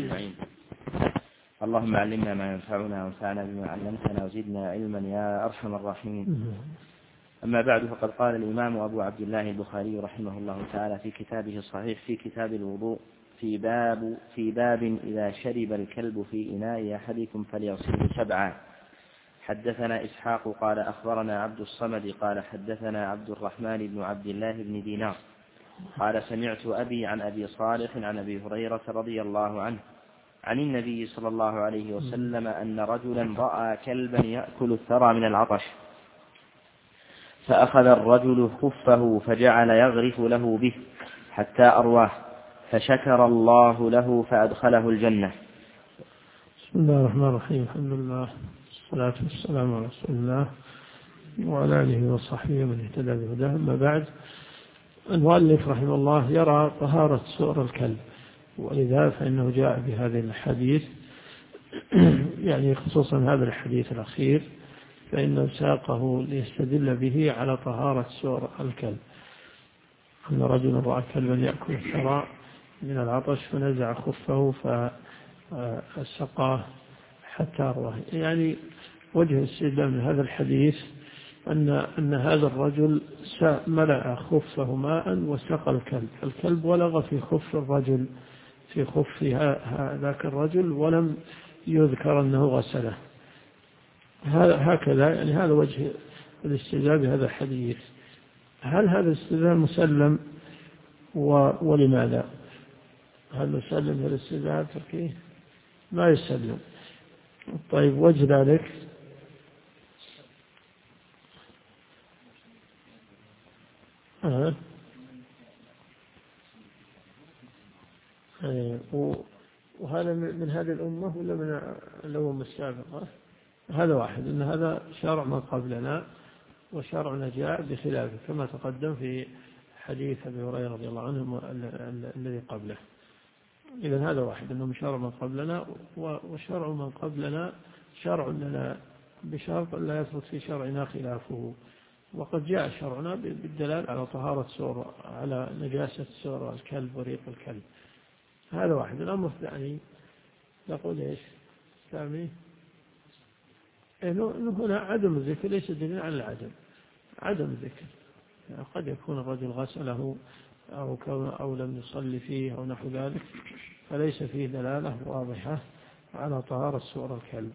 أجمعين. اللهم علمنا ما ينفعنا وانفعنا بما علمتنا وزدنا علما يا أرحم الراحمين. أما بعد، فقد قال الإمام أبو عبد الله البخاري رحمه الله تعالى في كتابه الصحيح في كتاب الوضوء في باب إذا شرب الكلب في إناء أحدكم فليغسله 7. حدثنا إسحاق قال أخبرنا عبد الصمد قال حدثنا عبد الرحمن بن عبد الله بن دينار قال سمعت أبي عن أبي صالح عن أبي هريرة رضي الله عنه عن النبي صلى الله عليه وسلم أن رجلا رأى كلبا يأكل الثرى من العطش، فأخذ الرجل خفه فجعل يغرف له به حتى أرواه، فشكر الله له فأدخله الجنة. بسم الله الرحمن الرحيم. الحمد لله والصلاة والسلام على رسول الله وعلى آله وصحبه من اهتدى بهداه. أما بعد، المؤلف رحمه الله يرى طهارة سؤر الكلب، ولذا فإنه جاء بهذه الحديث يعني خصوصا هذا الحديث الأخير، فإنه ساقه ليستدل به على طهارة سؤر الكلب. أن رجلا رأى كلبا يأكل الثرى من العطش فنزع خفه فسقاه حتى أرواه. يعني وجه الاستدلال من هذا الحديث أن هذا الرجل ملأ خفه ماء وسقى الكلب ولغ في خف الرجل في خف ذاك الرجل ولم يذكر أنه غسله. هكذا يعني هذا وجه الاستدلال بهذا الحديث. هل هذا الاستدلال مسلم ولماذا؟ هل مسلم هذا الاستدلال تركيه؟ ما يسلم. طيب، وجه ذلك وهذا من هذه الأمة ولا من الأمم السابقة؟ هذا واحد، أن هذا شرع من قبلنا وشرعنا جاء بخلافه كما تقدم في حديث أبي هريرة رضي الله عنه الذي قبله. إذن هذا واحد، أنه شرع من قبلنا، وشرع من قبلنا شرع لنا بشرط لا يثبت في شرعنا خلافه. وقد جاء شرعنا بالدلال على طهارة سؤر، على نجاسة سؤر الكلب وريق الكلب. هذا واحد. الأمر الثاني نقول إيش سامي؟ إنه هنا عدم الذكر ليس دليل على العدم. عدم الذكر يعني قد يكون الرجل غسله أو لم يصلي فيه أو نحو ذلك، فليس فيه دلالة واضحة على طهارة سؤر الكلب.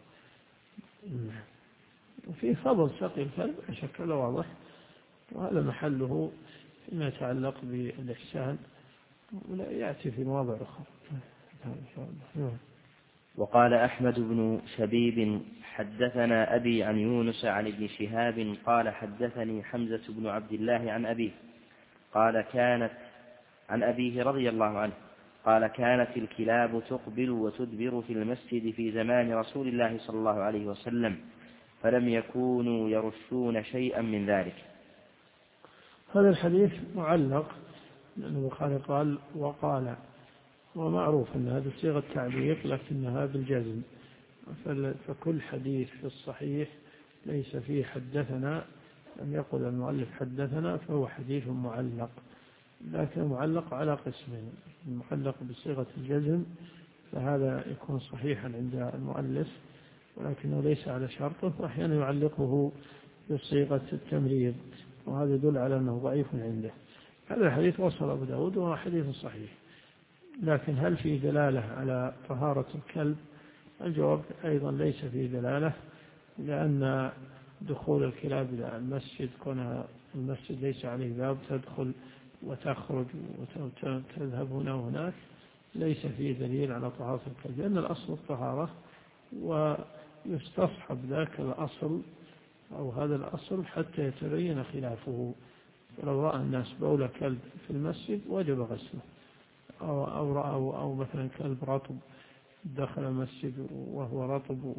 وفيه فضل سقي الكلب بشكل واضح، وهذا محله فيما يتعلق بالإحسان، ولا يأتي في مواضع أخرى إن شاء الله. وقال أحمد بن شبيب حدثنا أبي عن يونس عن ابن شهاب قال حدثني حمزة بن عبد الله عن أبيه قال كانت عن أبيه رضي الله عنه قال كانت الكلاب تقبل وتدبر في المسجد في زمان رسول الله صلى الله عليه وسلم، فلم يكونوا يرشون شيئا من ذلك. هذا الحديث معلق، لأن البخاري قال وقال، ومعروف أن هذا صيغة تعليق لكنها بالجزم، فكل حديث في الصحيح ليس فيه حدثنا، لم يقل المؤلف حدثنا، فهو حديث معلق. لكن معلق على قسمين: المعلق بصيغة الجزم فهذا يكون صحيحا عند المؤلف ولكنه ليس على شرطه، وأحيانا يعلقه بصيغة التمريض، وهذا يدل على أنه ضعيف عنده. هذا الحديث وصل أبو داود وهو حديث صحيح، لكن هل فيه دلالة على طهارة الكلب؟ الجواب أيضا ليس فيه دلالة، لأن دخول الكلاب إلى المسجد، كونها المسجد ليس عليه باب تدخل وتخرج وتذهب هنا وهناك، ليس فيه دليل على طهارة الكلب، لأن الأصل الطهارة، ويستصحب ذاك الأصل أو هذا الأصل حتى يتبين خلافه. فلو رأى الناس بول كلب في المسجد وجب غسله، أو رأوا أو مثلا كلب رطب دخل المسجد وهو رطب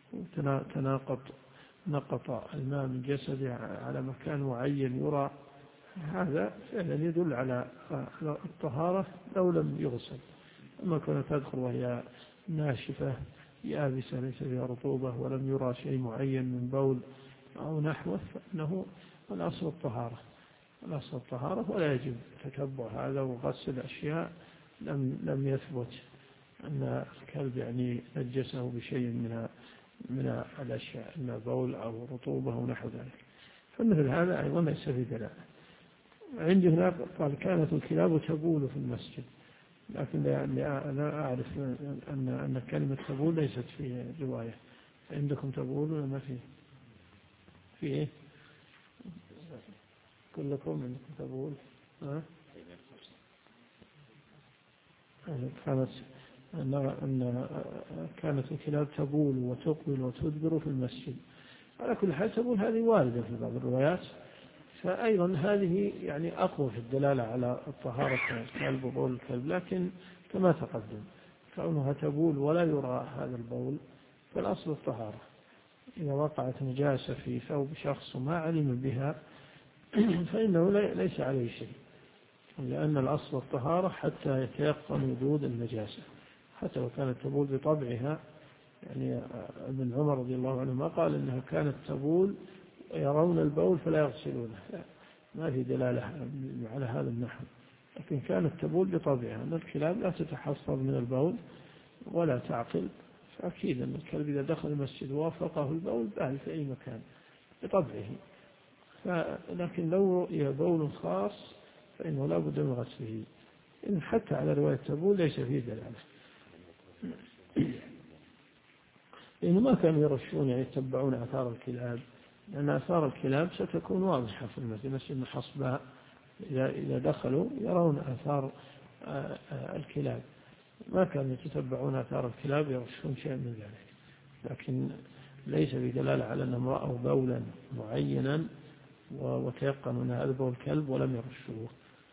نقط الماء من جسده على مكان معين يرى، هذا فعلا يدل على الطهارة لو لم يغسل. أما كانت تدخل وهي ناشفة يابسة ليس فيها رطوبة ولم يرى شيء معين من بول أو نحوه، فإنه الأصل الطهارة ولا يجب تتبع هذا وغسل أشياء لم يثبت أن الكلب يعني نجسه بشيء من الأشياء، من بول أو رطوبة أو نحو ذلك، فمثل هذا أيضا ليس في دلالة. عندي هناك قال كانت الكلاب تبول في المسجد، لكن أنا أعرف أن كلمة تبول ليست في رواية. عندكم تبول ولا ما فيه؟ في إيه؟ كلكم عندكم تبول؟ كانت الكلاب تبول وتقبل وتدبر في المسجد. على كل حال تبول هذه واردة في بعض الروايات، فأيضا هذه يعني أقوى في الدلالة على الطهارة الكلب وبول الكلب، لكن كما تقدم كونها تبول ولا يرى هذا البول فالأصل الطهارة. إذا وقعت نجاسة في ثوب شخص وما علم بها فإنه ليس عليه شيء، لأن الأصل الطهارة حتى يتيقن وجود النجاسة. حتى لو كانت تبول بطبعها، يعني ابن عمر رضي الله عنه ما قال إنها كانت تبول يرون البول فلا يغسلونه، ما في دلالة على هذا النحو، لكن كانت تبول بطبعها. أن الكلاب لا تتحفظ من البول ولا تعقل، فأكيد أن الكلب إذا دخل المسجد وافقه البول بال في أي مكان بطبعه، لكن لو رؤي بول خاص فإنه لا بد من غسله. إن حتى على رواية تبول ليس فيه دلالة، لأنه ما كانوا يرشون يعني يتبعون آثار الكلاب، لأن آثار الكلاب ستكون واضحة في المسجد الحصباء، إذا دخلوا يرون آثار الكلاب، ما كانوا يتتبعون آثار الكلاب يرشون شيء من ذلك. لكن ليس بدلالة على أنهم رأوا بولا معينا وتيقنوا أن هذا بول كلب ولم يرشوه.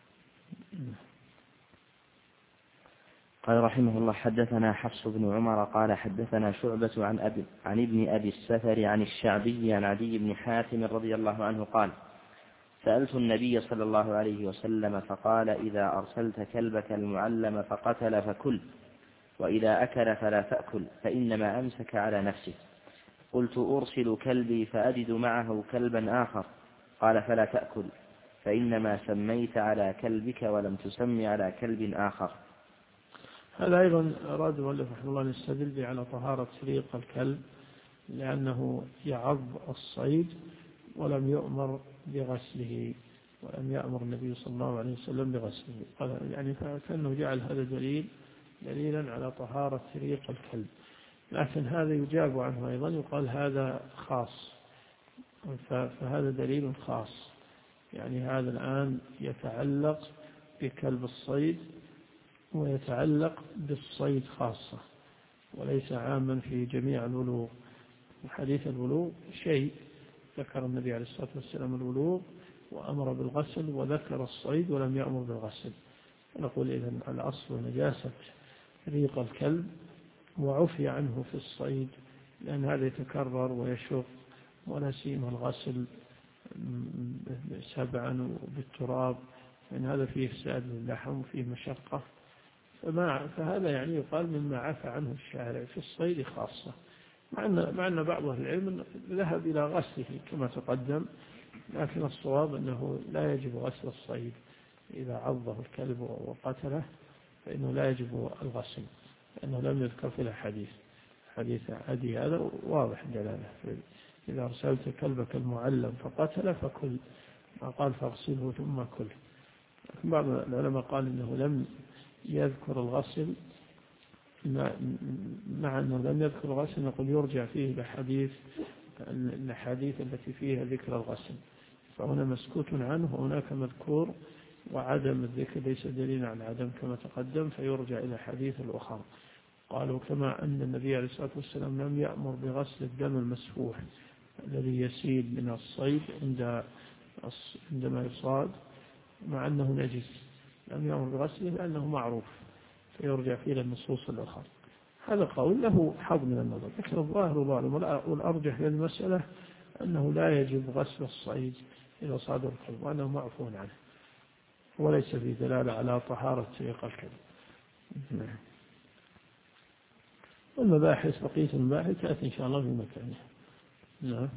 قال رحمه الله: حدثنا حفص بن عمر قال حدثنا شعبة عن ابن أبي السفر عن الشعبي عن عدي بن حاتم رضي الله عنه قال: سألت النبي صلى الله عليه وسلم فقال: إذا أرسلت كلبك المعلم فقتل فكل، وإذا أكل فلا تأكل، فإنما أمسك على نفسه. قلت: أرسل كلبي فأجد معه كلبا آخر. قال: فلا تأكل، فإنما سميت على كلبك ولم تسم على كلب آخر. هذا أيضا أراد المؤلف رحمه الله أن يستدل به على طهارة ريق الكلب، لأنه يعض الصيد ولم يؤمر بغسله، ولم يأمر النبي صلى الله عليه وسلم بغسله. يعني كأنه جعل هذا دليلا على طهارة ريق الكلب، لكن هذا يجاب عنه أيضا، يقال هذا خاص، فهذا دليل خاص، يعني هذا الآن يتعلق بكلب الصيد ويتعلق بالصيد خاصة، وليس عاما في جميع البلوغ. وحديث البلوغ شيء، ذكر النبي عليه الصلاة والسلام البلوغ وأمر بالغسل، وذكر الصيد ولم يأمر بالغسل. نقول إذن الأصل نجاسة ريق الكلب، وعفي عنه في الصيد لأن هذا يتكرر ويشق، ولا سيما الغسل سبعا بالتراب، لأن هذا فيه إفساد للحم وفيه مشقة، فهذا يعني يقال مما عفى عنه الشارع في الصيد خاصة، مع أن بعض أهل العلم ذهب إلى غسله كما تقدم، لكن الصواب أنه لا يجب غسل الصيد إذا عضه الكلب وقتله، فإنه لا يجب الغسل، لأنه لم يذكر في الحديث. حديث عدي هذا واضح دلالة: إذا أرسلت كلبك المعلم فقتل فكل، ما قال فاغسله ثم كل. بعض العلماء قال إنه لم يذكر الغسل، مع أنه لم يذكر الغسل نقول يرجع فيه الأحاديث التي فيها ذكر الغسل، فهنا مسكوت عنه وهناك مذكور، وعدم الذكر ليس دليلا على عدم كما تقدم، فيرجع إلى حديث الأخرى. قالوا كما أن النبي عليه الصلاة والسلام لم يأمر بغسل الدم المسفوح الذي يسيل من الصيد عندما يصاد، مع أنه نجس، لم يأمر بغسله لأنه معروف، فيرجع فيه إلى النصوص الأخرى. هذا قول له حظ من النظر، لكن الظاهر ظالم، والأرجح للمسألة أنه لا يجب غسل الصيد إذا صاد الكلب، وأنه معفو عنه، وليس في دلالة على طهارة ريق الكلب. والمباحث بقية المباحث تأتي إن شاء الله في مكانها. نعم،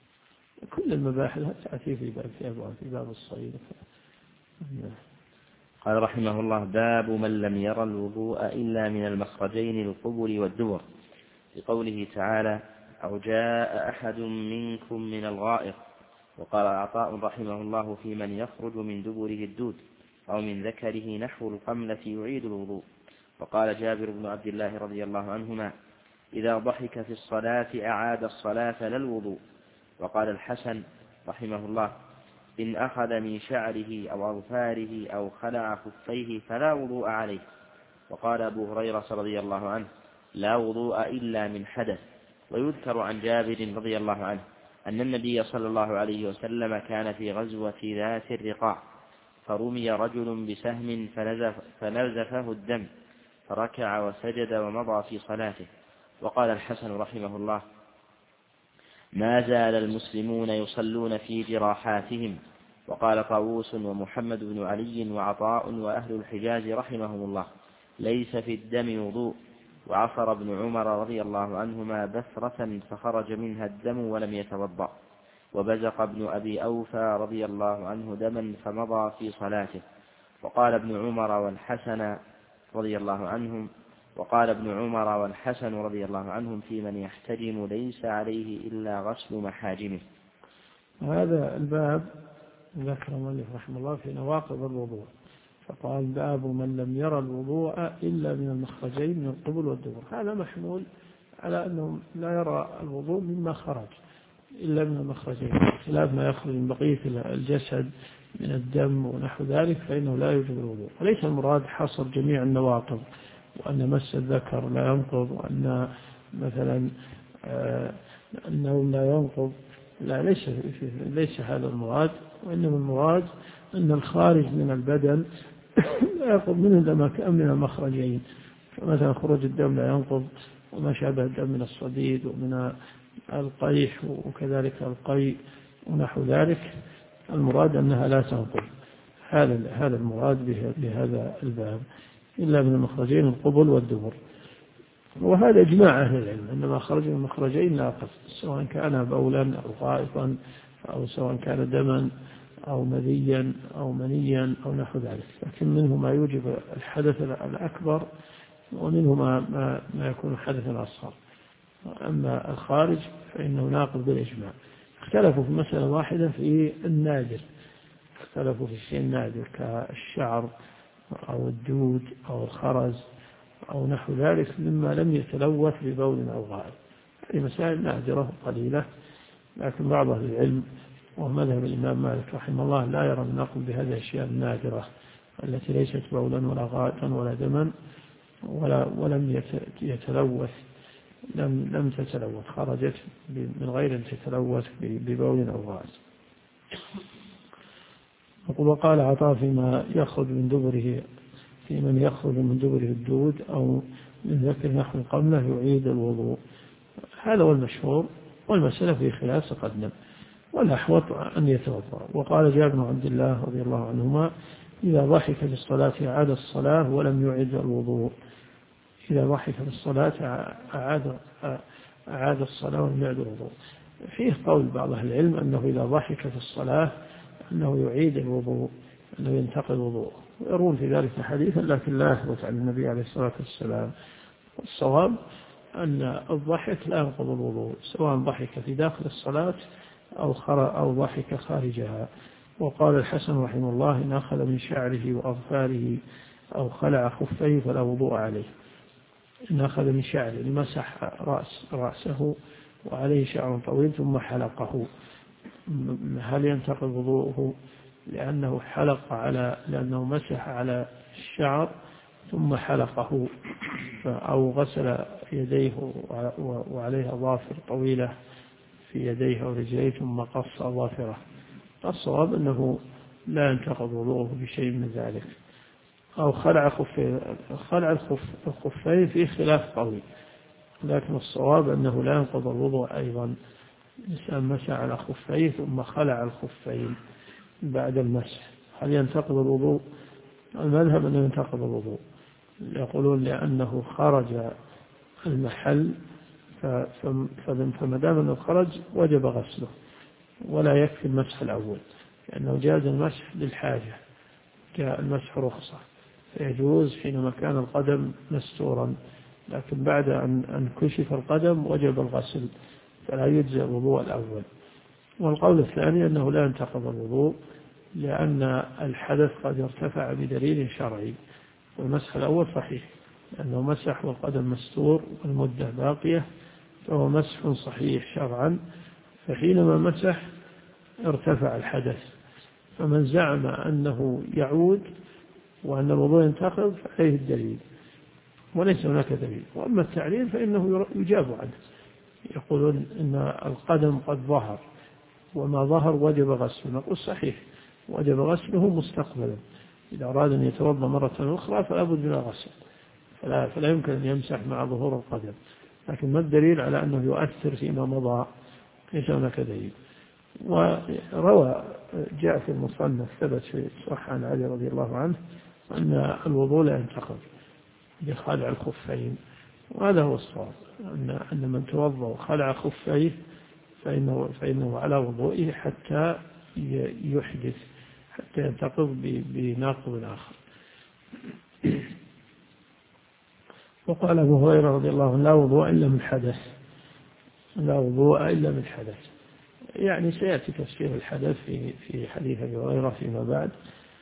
كل المباحث تأتي في باب الصيد. نعم. قال رحمه الله: باب من لم ير الوضوء إلا من المخرجين القبل والدبر، لقوله تعالى: أو جاء أحد منكم من الغائط. وقال عطاء رحمه الله: في من يخرج من دبره الدود أو من ذكره نحو القملة يعيد الوضوء. وقال جابر بن عبد الله رضي الله عنهما: إذا ضحك في الصلاة أعاد الصلاة لا الوضوء. وقال الحسن رحمه الله: إن أخذ من شعره أو أظفاره أو خلع خفيه فلا وضوء عليه. وقال أبو هريرة رضي الله عنه: لا وضوء إلا من حدث. ويذكر عن جابر رضي الله عنه أن النبي صلى الله عليه وسلم كان في غزوة ذات الرقاع، فرمي رجل بسهم فنزفه الدم، فركع وسجد ومضى في صلاته. وقال الحسن رحمه الله: ما زال المسلمون يصلون في جراحاتهم. وقال طاووس ومحمد بن علي وعطاء وأهل الحجاز رحمهم الله: ليس في الدم وضوء. وعصر ابن عمر رضي الله عنهما بثرة فخرج منها الدم ولم يتوضأ. وبزق ابن أبي أوفى رضي الله عنه دما فمضى في صلاته. وقال ابن عمر والحسن رضي الله عنهم في من يحتجم ليس عليه إلا غسل محاجمه. هذا الباب ذكر المؤلف رحمه الله في نواقض الوضوء، فقال: باب من لم يرى الوضوء إلا من المخرجين من القبل والدبر. هذا محمول على أنه لا يرى الوضوء مما خرج إلا من المخرجين، خلاف ما يخرج من بقية الجسد من الدم ونحو ذلك فإنه لا يوجب الوضوء. وليس المراد حصر جميع النواقض، وأن مس الذكر لا ينقض، وأن مثلا أنه لا ينقض، لا، ليس هذا المراد. وإنما المراد أن الخارج من البدن لا ينقض من المخرجين، فمثلا خروج الدم لا ينقض، وما شابه الدم من الصديد ومن القيح وكذلك القيء ونحو ذلك، المراد أنها لا تنقض. هذا المراد بهذا الباب، إلا من المخرجين القبل والدبر. وهذا إجماع أهل العلم أن ما خرج من المخرجين لا قصد، سواء كان بولا أو غائطا، أو سواء كان دما أو مذيا أو منيا أو نحو ذلك. لكن منه ما يوجب الحدث الأكبر، ومنه ما يكون حدثا أصغر. أما الخارج فإنه ناقض بالإجماع. اختلفوا في مسألة واحدة في النادر، اختلفوا في الشيء النادر كالشعر أو الدود أو الخرز أو نحو ذلك مما لم يتلوث ببول أو غائط. هذه مسائل نادرة قليلة، لكن بعض أهل العلم ومذهب الإمام مالك رحمه الله لا يرى النقل بهذه الأشياء النادرة التي ليست بولا ولا غائطا ولا دما ولم يتلوث، لم تتلوث، خرجت من غير أن تتلوث ببول أو غائط. وقال عطاء: فيما يخرج من دبره، في من يخرج من دبره الدود أو من ذكر نحو القملة يعيد الوضوء. هذا هو المشهور، والمسألة في خلاف تقدم، والأحوط أن يتوضأ. وقال جابر بن عبد الله رضي الله عنهما: إذا ضحك في الصلاة أعاد الصلاة ولم يعد الوضوء. إذا ضحك في الصلاة أعاد الصلاة ولم يعد الوضوء. فيه قول بعض أهل العلم أنه إذا ضحك في الصلاة أنه يعيد الوضوء، أنه ينتقل الوضوء، ويرون في ذلك حديثا لكن لا يثبت عن النبي عليه الصلاة والسلام. والصواب أن الضحك لا ينقض الوضوء، سواء ضحك في داخل الصلاة أو ضحك خارجها. وقال الحسن رحمه الله: إن أخذ من شعره وأظفاره أو خلع خفيه فلا وضوء عليه. إن أخذ من شعره مسح رأسه وعليه شعر طويل ثم حلقه، هل ينتقض وضوءه لأنه مسح على الشعر ثم حلقه، أو غسل يديه وعليه أظافر طويلة في يديه أو رجليه ثم قص أظافره؟ الصواب أنه لا ينتقض وضوءه بشيء من ذلك. أو خلع الخفين فيه خلاف قوي، لكن الصواب أنه لا ينقض الوضوء أيضا. الإنسان مسح على خفيه ثم خلع الخفين بعد المسح، هل ينتقض الوضوء؟ المذهب أنه ينتقض الوضوء، يقولون لأنه خرج المحل، فما دام أنه خرج وجب غسله، ولا يكفي المسح الأول، لأنه جاز المسح للحاجة، جاء المسح رخصة، فيجوز حينما كان القدم مستورا، لكن بعد أن كشف القدم وجب الغسل، فلا يجزئ الوضوء الأول. والقول الثاني أنه لا ينتقض الوضوء، لأن الحدث قد ارتفع بدليل شرعي، والمسح الأول صحيح لأنه مسح والقدم مستور والمدة باقية، فهو مسح صحيح شرعا، فحينما مسح ارتفع الحدث. فمن زعم أنه يعود وأن الوضوء ينتقض فعليه الدليل، وليس هناك دليل. وأما التعليل فإنه يجاب عنه، يقولون إن القدم قد ظهر، وما ظهر وجب غسله، نقول صحيح وجب غسله مستقبلا، إذا أراد أن يتوضأ مرة أخرى فلا بد من الغسل، فلا يمكن أن يمسح مع ظهور القدم، لكن ما الدليل على أنه يؤثر فيما مضى؟ ليس هناك دليل. وروى جاء في المصنف ثبت في صحيح عن علي رضي الله عنه أن الوضوء لا ينتقض بخلع الخفين، وهذا هو الصواب، أن من توضأ وخلع خفيه فإنه على وضوئه حتى يحدث، حتى ينتقض بناقض آخر. وقال أبو هريرة رضي الله عنه: لا وضوء إلا من حدث، لا وضوء إلا من حدث. يعني سيأتي تفسير الحدث في حديث أبي هريرة فيما بعد.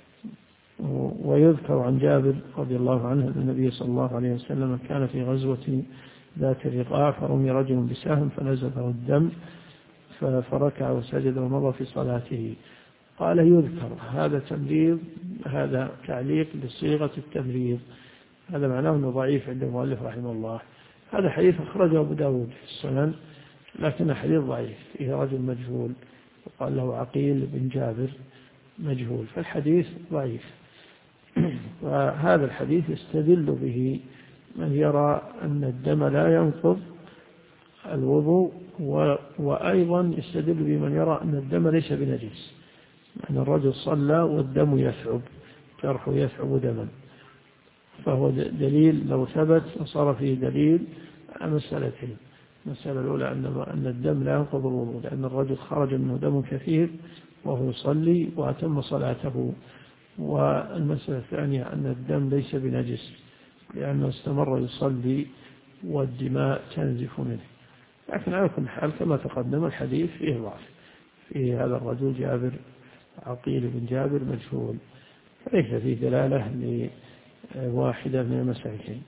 ويذكر عن جابر رضي الله عنه أن النبي صلى الله عليه وسلم كان في غزوة ذات الرقاع، فرمي رجل بسهم فنزفه الدم، فركع وسجد ومضى في صلاته. قال: يذكر هذا تمريض، هذا تعليق لصيغة التمريض، هذا معناه أنه ضعيف عند المؤلف رحمه الله. هذا حديث أخرجه أبو داود في السنن، لكن حديث ضعيف، فيه رجل مجهول وقال له عقيل بن جابر مجهول، فالحديث ضعيف. وهذا الحديث يستدل به من يرى أن الدم لا ينقض الوضوء، وأيضا يستدل به من يرى أن الدم ليس بنجس، أن الرجل صلى والدم يثعب، جرحه يثعب دما، فهو دليل لو ثبت صار فيه دليل على مسألتين: المسألة الأولى أن الدم لا ينقض الوضوء لأن الرجل خرج منه دم كثير وهو يصلي وأتم صلاته، والمسألة الثانية أن الدم ليس بنجس لأنه استمر يصلي والدماء تنزف منه. لكن على كل حال كما تقدم الحديث فيه ضعف، فيه هذا الرجل جابر عقيل بن جابر مجهول، فليس فيه دلالة لواحدة من المسائل.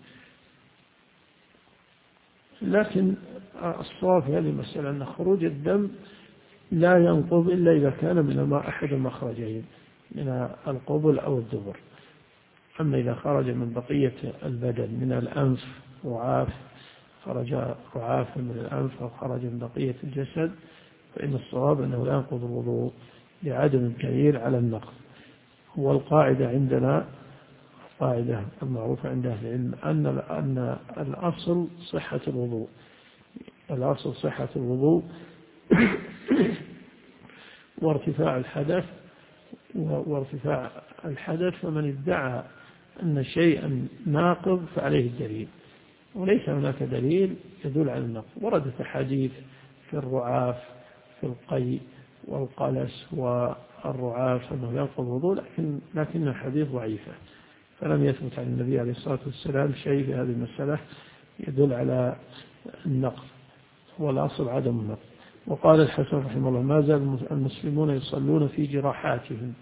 لكن الصواب في هذه المسألة أن خروج الدم لا ينقض إلا إذا كان من أحد المخرجين، من القبل أو الدبر. أما إذا خرج من بقية البدن، من الأنف رعاف، خرج رعاف من الأنف أو خرج من بقية الجسد، فإن الصواب أنه لا ينقض الوضوء لعدم كبير على النقض. والقاعدة عندنا قاعدة المعروفة عند أهل العلم أن الأصل صحة الوضوء، الأصل صحة الوضوء وارتفاع الحدث، فمن ادعى أن شيئا ناقض فعليه الدليل، وليس هناك دليل يدل على النقض. وردت أحاديث في الرعاف، في القيء والقلس والرعاف أنه ينقض الوضوء، لكن الحديث ضعيفة، فلم يثبت عن النبي عليه الصلاة والسلام شيء في هذه المسألة يدل على النقض، والأصل عدم النقض. وقال الحسن رحمه الله: ما زال المسلمون يصلون في جراحاتهم.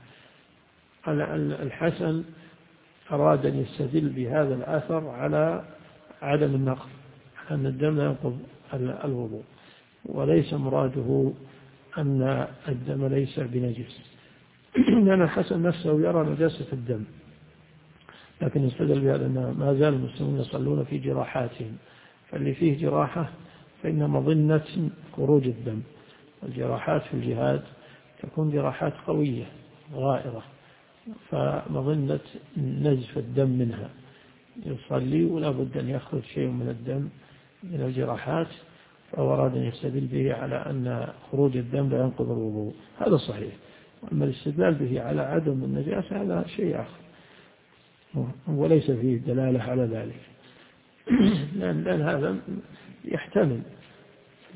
الحسن أراد أن يستدل بهذا الأثر على عدم النقض، أن الدم لا ينقض الوضوء، وليس مراده أن الدم ليس بنجس، لأن الحسن نفسه يرى نجاسة الدم، لكن يستدل بهذا أن ما زال المسلمون يصلون في جراحاتهم، فاللي فيه جراحة فإن مظنة خروج الدم. الجراحات في الجهاد تكون جراحات قوية غائرة، فمظنة نزف الدم منها، يصلي ولا بد أن يخرج شيء من الدم من الجراحات، فهو أراد أن يستدل به على أن خروج الدم لا ينقض الوضوء، هذا صحيح. أما الاستدلال به على عدم النجاسة هذا شيء آخر، وليس فيه دلالة على ذلك، لأن هذا يحتمل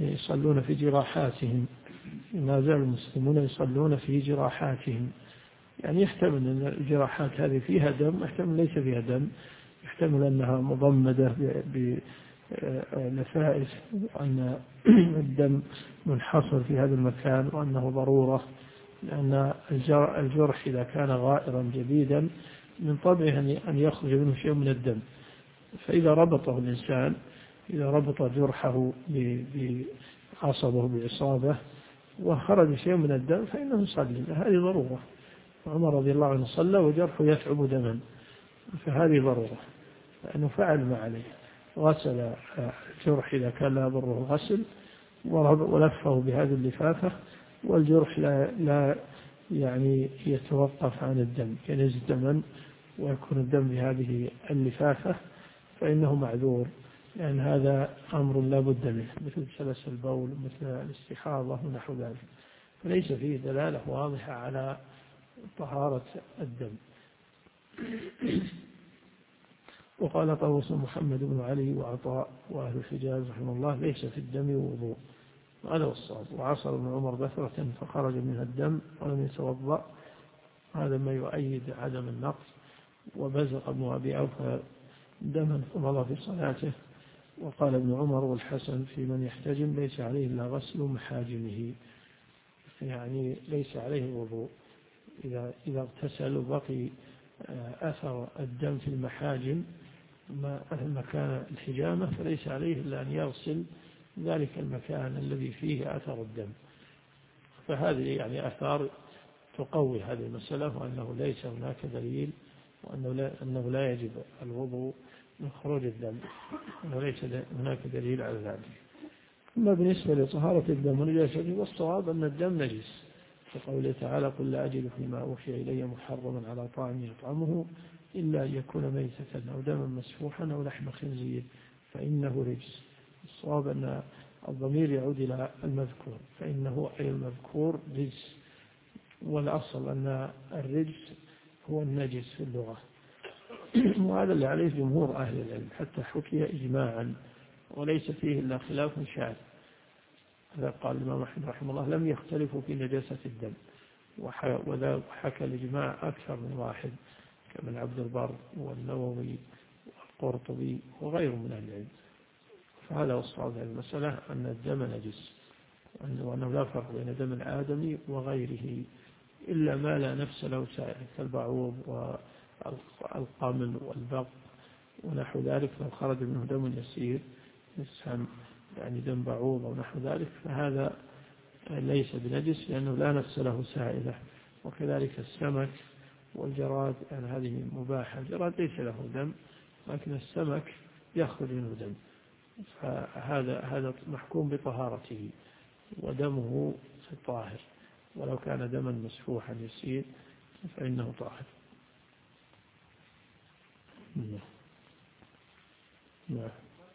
يصلون في جراحاتهم، ما زال المسلمون يصلون في جراحاتهم، يعني يحتمل أن الجراحات هذه فيها دم، يحتمل ليس فيها دم، يحتمل أنها مضمدة بنفائس، وأن الدم منحصر في هذا المكان، وأنه ضرورة، لأن الجرح إذا كان غائرا جديدا من طبعه أن يخرج منه شيء من الدم. فإذا ربطه الإنسان، إذا ربط جرحه بعصبه بعصابة وخرج شيء من الدم فإنه يصلي، هذه ضرورة. عمر رضي الله عنه صلى وجرحه يثعب دما، فهذه ضرورة، لأنه فعل ما عليه، غسل الجرح إذا كان لا يضره الغسل ولفه بهذه اللفافة، والجرح لا يعني يتوقف عن الدم، ينزل دما ويكون الدم بهذه اللفافة فإنه معذور، لأن هذا أمر لا بد منه، مثل سلس البول، مثل الاستحاضة ونحو ذلك، فليس فيه دلالة واضحة على طهارة الدم. وقال طاووس محمد بن علي وعطاء وأهل الحجاز رحمه الله ليس في الدم وضوء، هذا هو الصواب. وعصر ابن عمر بثرة فخرج منها الدم ولم يتوضأ، هذا ما يؤيد عدم النقص. وبزق ابن أبي أوفى دما فمضى في صلاته. وقال ابن عمر والحسن في من يحتجم ليس عليه إلا غسل محاجمه، يعني ليس عليه الوضوء، إذا اغتسل وبقي أثر الدم في المحاجم مكان الحجامة فليس عليه إلا أن يغسل ذلك المكان الذي فيه أثر الدم. فهذه يعني آثار تقوي هذه المسألة، وأنه ليس هناك دليل، وأنه لا يجب الوضوء من خروج الدم، أنه ليس هناك دليل على ذلك. أما بالنسبة لطهارة الدم ونجاسته والصواب أن الدم نجس، كقوله تعالى قل لا أجد فيما أوحي إلي محرما على طاعم يطعمه إلا أن يكون ميتة أو دما مسفوحا أو لحم خنزير فإنه رجس. الصواب أن الضمير يعود إلى المذكور، فإنه أي المذكور رجس، والأصل أن الرجس هو النجس في اللغة. وهذا اللي عليه جمهور أهل العلم، حتى حكي إجماعا وليس فيه إلا خلاف شاذ. هذا قال الإمام أحمد رحمه الله لم يختلفوا في نجاسة الدم، وذا حكى الإجماع أكثر من واحد كابن عبد البر والنووي والقرطبي وغيره من أهل العلم. فهذا هو الصواب في المسألة، أن الدم نجس، وأنه لا فرق بين دم الآدمي وغيره إلا ما لا نفس له سائر كالبعوض والقمل والبق ونحو ذلك. لو خرج منه دم يسير يسهم يعني دم بعوض أو نحو ذلك فهذا ليس بنجس، لأنه لا نفس له سائلة. وكذلك السمك والجراد، يعني هذه مباحة، الجراد ليس له دم لكن السمك يخرج منه دم، فهذا محكوم بطهارته ودمه طاهر، ولو كان دما مسفوحا يسير فإنه طاهر. نعم.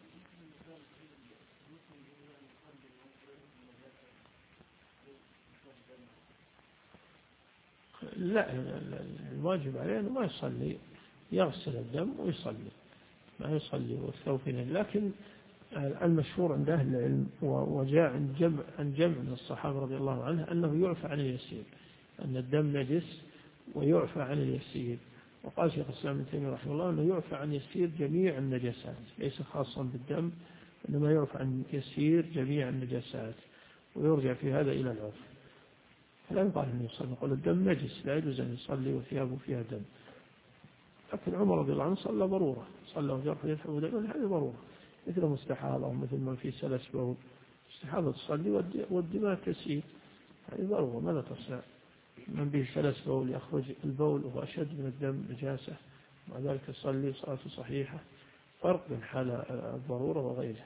لا، الواجب عليه أنه ما يصلي، يغسل الدم ويصلي، ما يصلي والثوب. لكن المشهور عند أهل العلم وجاء عن جمع من الصحابة رضي الله عنه أنه يعفى عن اليسير، أن الدم نجس ويعفى عن اليسير. وقال شيخ الإسلام ابن تيمية رحمه الله أنه يعفى عن يسير جميع النجاسات، ليس خاصا بالدم، إنما يعفى عن يسير جميع النجاسات، ويرجع في هذا إلى العرف. فلا يقال أن يصلي، يقول الدم نجس لا يجوز أن يصلي وثيابه فيها دم. لكن عمر رضي الله عنه صلى ضرورة، صلى وجرح يذهب دم، هذه ضرورة، مثل مستحاضة أو مثل ما في سلس بول، مستحاضة تصلي والدماء تسيل، هذه ضرورة، ماذا تصنع؟ من به سلس بول يخرج البول وهو أشد من الدم نجاسة، مع ذلك يصلي صلاة صحيحة. فرق بين حال الضرورة وغيرها.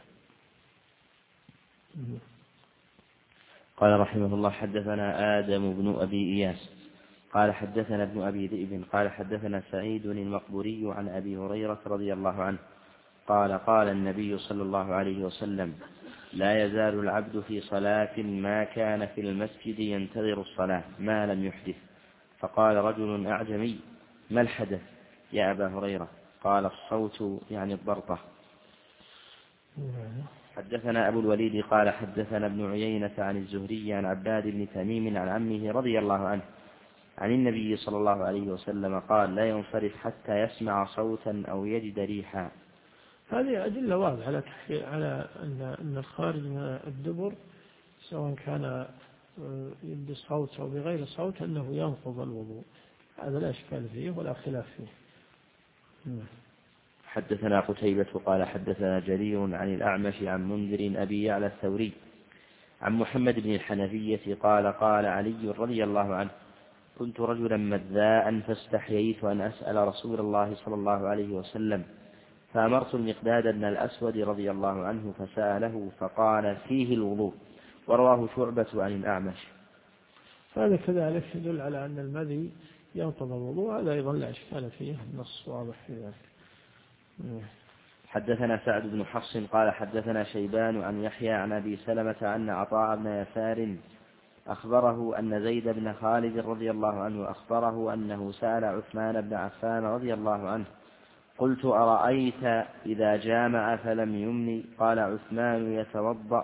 قال رحمه الله حدثنا آدم بن أبي إياس قال حدثنا ابن أبي ذئب قال حدثنا سعيد المقبوري عن أبي هريرة رضي الله عنه قال قال النبي صلى الله عليه وسلم لا يزال العبد في صلاة ما كان في المسجد ينتظر الصلاة ما لم يحدث. فقال رجل أعجمي ما الحدث يا أبا هريرة؟ قال الصوت يعني الضرطة. حدثنا أبو الوليد قال حدثنا ابن عيينة عن الزهري عن عباد بن تميم عن عمه رضي الله عنه عن النبي صلى الله عليه وسلم قال لا ينصرف حتى يسمع صوتا أو يجد ريحا. هذه أدلة واضحة على أن الخارج من الدبر سواء كان بصوت أو بغير صوت أنه ينقض الوضوء، هذا لا إشكال فيه ولا خلاف فيه. حدثنا قتيبة قال حدثنا جرير عن الأعمش عن منذر أبي يعلى الثوري عن محمد بن الحنفية قال قال علي رضي الله عنه كنت رجلا مذاء فاستحييت أن أسأل رسول الله صلى الله عليه وسلم فأمرت المقداد بن الأسود رضي الله عنه فسأله فقال فيه الوضوء. ورواه شعبة عن الأعمش. هذا كذلك يدل على أن المذي ينقض الوضوء، هذا أيضا لا إشكال فيه، النص واضح في ذلك. حدثنا سعد بن حفص قال حدثنا شيبان عن يحيى عن أبي سلمة أن عطاء بن يسار أخبره أن زيد بن خالد رضي الله عنه أخبره أنه سأل عثمان بن عفان رضي الله عنه قلت أرأيت إذا جامع فلم يمني قال عثمان يتوضأ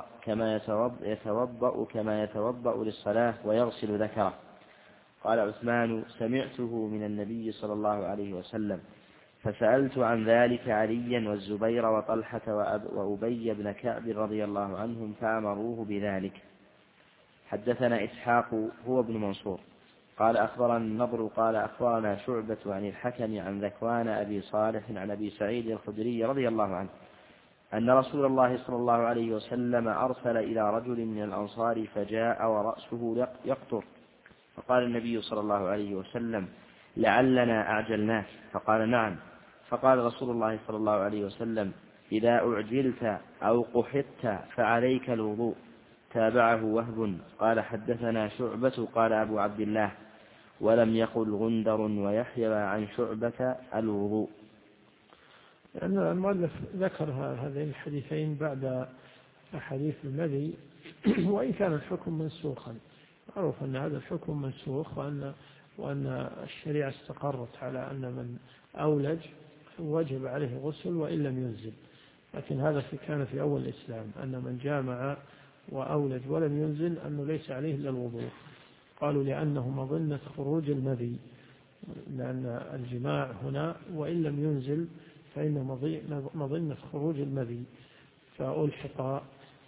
كما يتوضأ للصلاة ويغسل ذكره. قال عثمان سمعته من النبي صلى الله عليه وسلم فسألت عن ذلك عليا والزبير وطلحة وأبي بن كعب رضي الله عنهم فأمروه بذلك. حدثنا إسحاق هو ابن منصور قال أخبرنا النضر قال أخبرنا شعبة عن الحكم عن ذكوان أبي صالح عن أبي سعيد الخدري رضي الله عنه أن رسول الله صلى الله عليه وسلم أرسل إلى رجل من الأنصار فجاء ورأسه يقطر فقال النبي صلى الله عليه وسلم لعلنا أعجلناك فقال نعم. فقال رسول الله صلى الله عليه وسلم إذا أعجلت أو قحطت فعليك الوضوء. تابعه وهب قال حدثنا شعبة قال أبو عبد الله ولم يقل غندر ويحيى عن شعبة الوضوء. لأن المؤلف ذكر هذين الحديثين بعد حديث المذي وإن كان الحكم منسوخا، معروف أن هذا الحكم منسوخ وأن الشريعة استقرت على أن من أولج وجب عليه غسل وإن لم ينزل، لكن هذا كان في أول الإسلام أن من جامع وأولج ولم ينزل أنه ليس عليه إلا الوضوء. قالوا لأنه مظنة خروج المذي، لأن الجماع هنا وإن لم ينزل فإنه مظنة خروج المذي، فألحق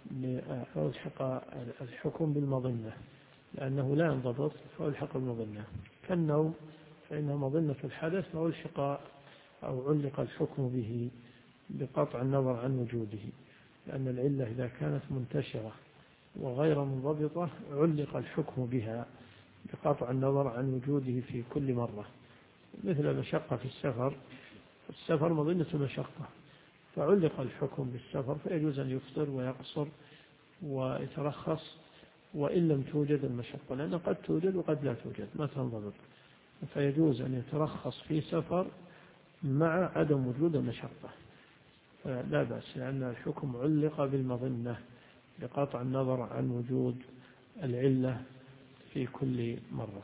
الحكم بالمظنة لأنه لا ينضبط فألحق المظنة، كالنوم فإنه مظنة الحدث فألحق أو علق الحكم به بقطع النظر عن وجوده، لأن العلة إذا كانت منتشرة وغير منضبطة علق الحكم بها بقطع النظر عن وجوده في كل مرة، مثل المشقة في السفر مظنة المشقة فعلق الحكم بالسفر فيجوز أن يفطر ويقصر ويترخص وإن لم توجد المشقة، لأنه قد توجد وقد لا توجد ما تنضبط، فيجوز أن يترخص في سفر مع عدم وجود المشقة لا بأس، لأن الحكم علق بالمظنة بقطع النظر عن وجود العلة في كل مرة.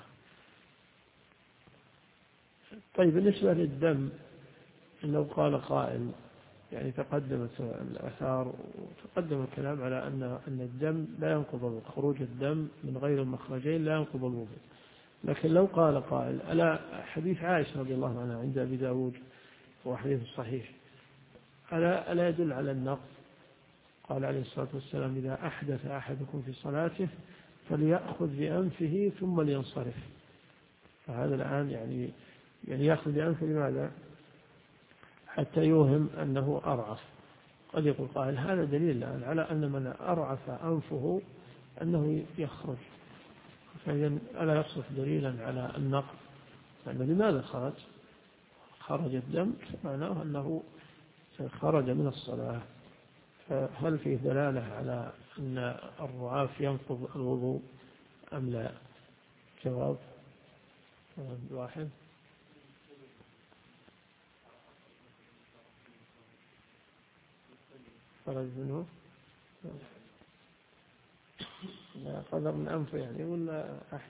طيب بالنسبة للدم لو قال قائل يعني تقدمت الآثار وتقدم الكلام على أن الدم لا ينقض خروج الدم من غير المخرجين لا ينقض الوضوء، لكن لو قال قائل ألا حديث عائشة رضي الله عنها عند أبي داود هو حديث صحيح ألا يدل على النقض؟ قال عليه الصلاة والسلام إذا أحدث أحدكم في صلاته فليأخذ بأنفه ثم لينصرف، فهذا الآن يعني يأخذ بأنفه لماذا؟ حتى يوهم أنه أرعف. قد يقول قائل هذا دليل الآن على أن من أرعف أنفه أنه يخرج، فإذا ألا يصف دليلا على النقض؟ يعني لماذا خرج الدم؟ معناه أنه خرج من الصلاة، فهل فيه دلالة على أن الرعاف ينقض الوضوء أم لا؟ جواب واحد. خرج منه لا قدر من أنفه يعني ولا أحد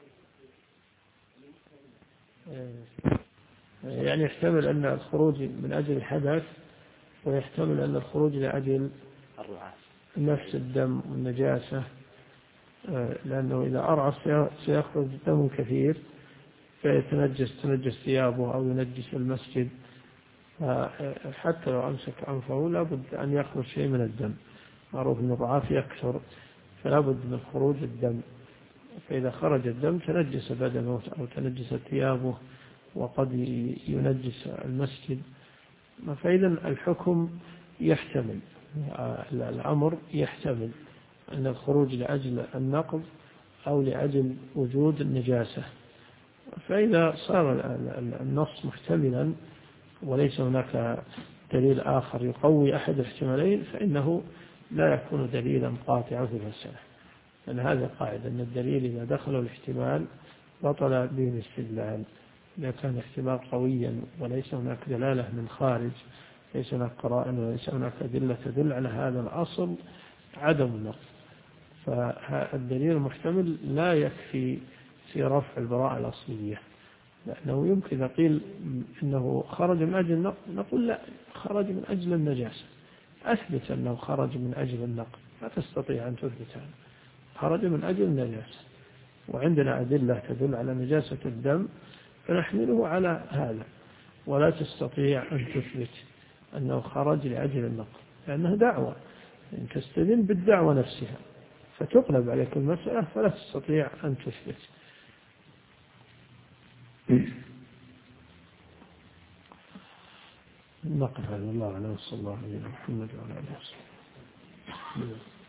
يعني يحتمل أن الخروج من أجل الحدث ويحتمل أن الخروج لأجل نفس الدم والنجاسة، لأنه إذا أرعف سيخرج دم كثير تنجس ثيابه أو ينجس المسجد، حتى لو أمسك أنفه لابد أن يخرج شيء من الدم. معروف أن الرعاف يكثر فلابد من خروج الدم، فإذا خرج الدم تنجس بدنه أو تنجس ثيابه وقد ينجس المسجد. فإذا الحكم يحتمل، الأمر يحتمل أن الخروج لأجل النقض أو لأجل وجود النجاسة. فإذا صار النص محتملا وليس هناك دليل آخر يقوي أحد الاحتمالين فإنه لا يكون دليلا قاطعا في المسألة. لأن هذا قاعدة أن الدليل إذا دخل الاحتمال بطل به الاستدلال. إذا كان احتمال قويا وليس هناك دلالة من خارج، ليس هناك قرائن وليس هناك أدلة تدل على هذا الأصل عدم النقض، فالدليل المحتمل لا يكفي في رفع البراءة الأصلية. لأنه يمكن إذا قيل إنه خرج من أجل النقض نقول لا، خرج من أجل النجاسة، أثبت أنه خرج من أجل النقض، لا تستطيع أن تثبت هذا، خرج من أجل النجاسة وعندنا أدلة تدل على نجاسة الدم فنحمله على هذا، ولا تستطيع أن تثبت أنه خرج لأجل النقض لأنها دعوة، إن تستدل بالدعوة نفسها فتقلب عليك المسألة فلا تستطيع أن تثبت. نقف على الله عليه وصلى الله عليه محمد وعلى آله وصحبه.